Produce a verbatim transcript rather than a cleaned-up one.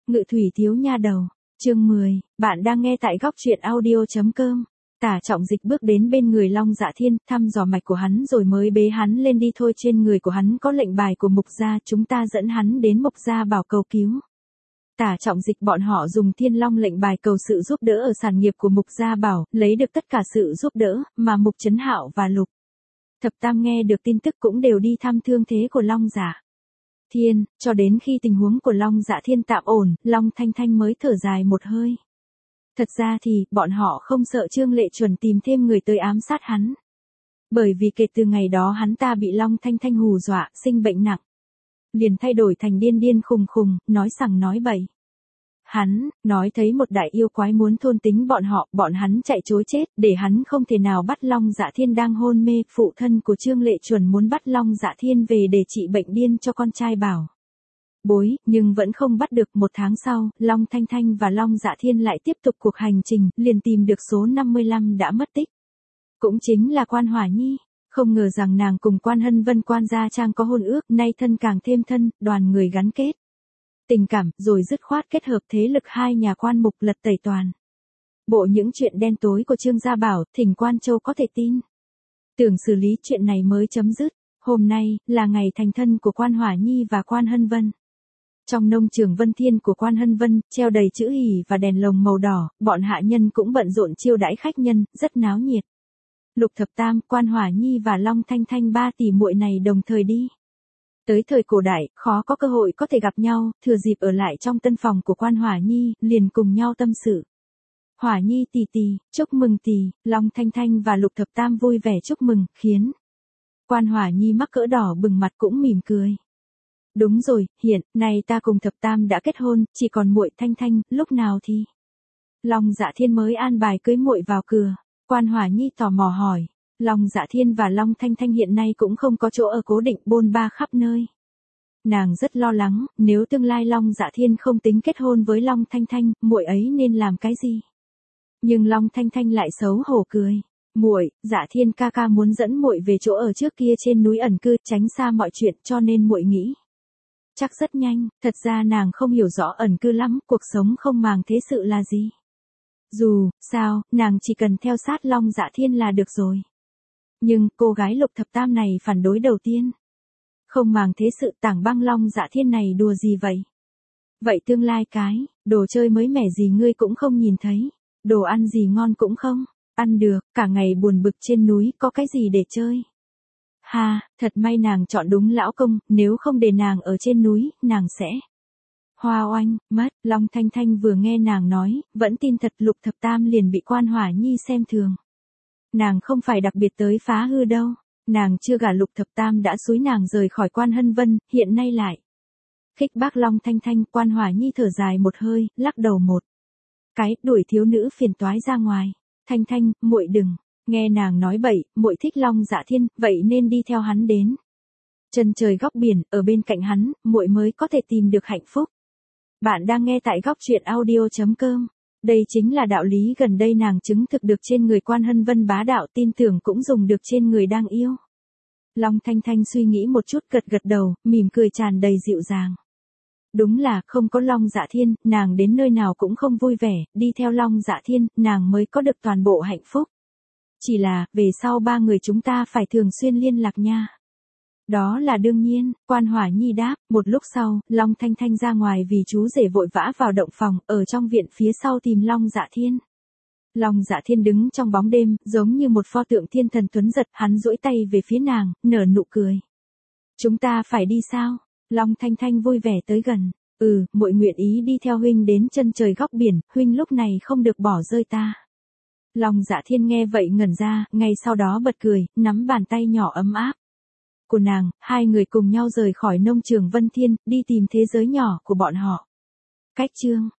Ngự thủy thiếu nha đầu. Chương mười, bạn đang nghe tại góc truyện audio.com. Tả Trọng Dịch bước đến bên người Long Dạ Thiên, thăm dò mạch của hắn rồi mới bế hắn lên đi thôi. Trên người của hắn có lệnh bài của Mục gia, chúng ta dẫn hắn đến Mục gia bảo cầu cứu. Tả Trọng Dịch bọn họ dùng Thiên Long lệnh bài cầu sự giúp đỡ ở sản nghiệp của Mục gia bảo, lấy được tất cả sự giúp đỡ, mà Mục Chấn Hạo và Lục Thập Tam nghe được tin tức cũng đều đi thăm thương thế của Long Dạ Thiên, cho đến khi tình huống của Long Dạ Thiên tạm ổn, Long Thanh Thanh mới thở dài một hơi. Thật ra thì, bọn họ không sợ Trương Lệ Chuẩn tìm thêm người tới ám sát hắn. Bởi vì kể từ ngày đó hắn ta bị Long Thanh Thanh hù dọa, sinh bệnh nặng. Liền thay đổi thành điên điên khùng khùng, nói sằng nói bậy. Hắn, nói thấy một đại yêu quái muốn thôn tính bọn họ, bọn hắn chạy trối chết, để hắn không thể nào bắt Long Dạ Thiên đang hôn mê. Phụ thân của Trương Lệ Chuẩn muốn bắt Long Dạ Thiên về để trị bệnh điên cho con trai bảo bối, nhưng vẫn không bắt được. Một tháng sau, Long Thanh Thanh và Long Dạ Thiên lại tiếp tục cuộc hành trình, liền tìm được số năm mươi lăm đã mất tích. Cũng chính là Quan Hỏa Nhi. Không ngờ rằng nàng cùng Quan Hân Vân Quan gia trang có hôn ước, nay thân càng thêm thân, đoàn người gắn kết tình cảm, rồi dứt khoát kết hợp thế lực hai nhà Quan Mục lật tẩy toàn bộ những chuyện đen tối của Trương gia bảo, thỉnh Quan Châu có thể tin. Tưởng xử lý chuyện này mới chấm dứt. Hôm nay, là ngày thành thân của Quan Hỏa Nhi và Quan Hân Vân. Trong nông trường Vân Thiên của Quan Hân Vân, treo đầy chữ hỉ và đèn lồng màu đỏ, bọn hạ nhân cũng bận rộn chiêu đãi khách nhân, rất náo nhiệt. Lục Thập Tam, Quan Hỏa Nhi và Long Thanh Thanh ba tỷ muội này đồng thời đi. Tới thời cổ đại, khó có cơ hội có thể gặp nhau, thừa dịp ở lại trong tân phòng của Quan Hỏa Nhi, liền cùng nhau tâm sự. Hỏa Nhi tỷ tỷ, chúc mừng tỷ. Long Thanh Thanh và Lục Thập Tam vui vẻ chúc mừng, khiến Quan Hỏa Nhi mắc cỡ đỏ bừng mặt cũng mỉm cười. Đúng rồi, hiện nay ta cùng Thập Tam đã kết hôn, chỉ còn muội Thanh Thanh, lúc nào thì Long Dạ Thiên mới an bài cưới muội vào cửa. Quan Hỏa Nhi tò mò hỏi. Long Dạ Thiên và Long Thanh Thanh hiện nay cũng không có chỗ ở cố định, bôn ba khắp nơi. Nàng rất lo lắng, nếu tương lai Long Dạ Thiên không tính kết hôn với Long Thanh Thanh, muội ấy nên làm cái gì? Nhưng Long Thanh Thanh lại xấu hổ cười. Muội, Dạ Thiên ca ca muốn dẫn muội về chỗ ở trước kia trên núi ẩn cư, tránh xa mọi chuyện, cho nên muội nghĩ chắc rất nhanh. Thật ra nàng không hiểu rõ ẩn cư lắm, cuộc sống không màng thế sự là gì. Dù sao, nàng chỉ cần theo sát Long Dạ Thiên là được rồi. Nhưng, cô gái Lục Thập Tam này phản đối đầu tiên. Không màng thế sự, Tảng Băng Long Dạ Thiên này đùa gì vậy? Vậy tương lai cái, đồ chơi mới mẻ gì ngươi cũng không nhìn thấy? Đồ ăn gì ngon cũng không ăn được, cả ngày buồn bực trên núi, có cái gì để chơi? Ha, thật may nàng chọn đúng lão công, nếu không để nàng ở trên núi, nàng sẽ hoa oanh, mất. Long Thanh Thanh vừa nghe nàng nói, vẫn tin thật. Lục Thập Tam liền bị Quan Hỏa Nhi xem thường. Nàng không phải đặc biệt tới phá hư đâu. Nàng chưa gả Lục Thập Tam đã xúi nàng rời khỏi Quan Hân Vân, hiện nay lại khích bác Long Thanh Thanh. Quan Hỏa Nhi thở dài một hơi, lắc đầu một cái, đuổi thiếu nữ phiền toái ra ngoài. Thanh Thanh, muội đừng nghe nàng nói bậy, muội thích Long Dạ Thiên, vậy nên đi theo hắn đến chân trời góc biển, ở bên cạnh hắn, muội mới có thể tìm được hạnh phúc. Bạn đang nghe tại góc truyện audio.com. Đây chính là đạo lý gần đây nàng chứng thực được trên người Quan Hân Vân bá đạo, tin tưởng cũng dùng được trên người đang yêu. Long Thanh Thanh suy nghĩ một chút, gật gật đầu, mỉm cười tràn đầy dịu dàng. Đúng là, không có Long Dạ Thiên, nàng đến nơi nào cũng không vui vẻ, đi theo Long Dạ Thiên, nàng mới có được toàn bộ hạnh phúc. Chỉ là, về sau ba người chúng ta phải thường xuyên liên lạc nha. Đó là đương nhiên, Quan Hỏa Nhi đáp. Một lúc sau, Long Thanh Thanh ra ngoài vì chú rể vội vã vào động phòng, ở trong viện phía sau tìm Long Dạ Thiên. Long Dạ Thiên đứng trong bóng đêm, giống như một pho tượng thiên thần tuấn giật, hắn duỗi tay về phía nàng, nở nụ cười. Chúng ta phải đi sao? Long Thanh Thanh vui vẻ tới gần. Ừ, muội nguyện ý đi theo huynh đến chân trời góc biển, huynh lúc này không được bỏ rơi ta. Long Dạ Thiên nghe vậy ngẩn ra, ngay sau đó bật cười, nắm bàn tay nhỏ ấm áp của nàng, hai người cùng nhau rời khỏi nông trường Vân Thiên, đi tìm thế giới nhỏ của bọn họ. Cách chương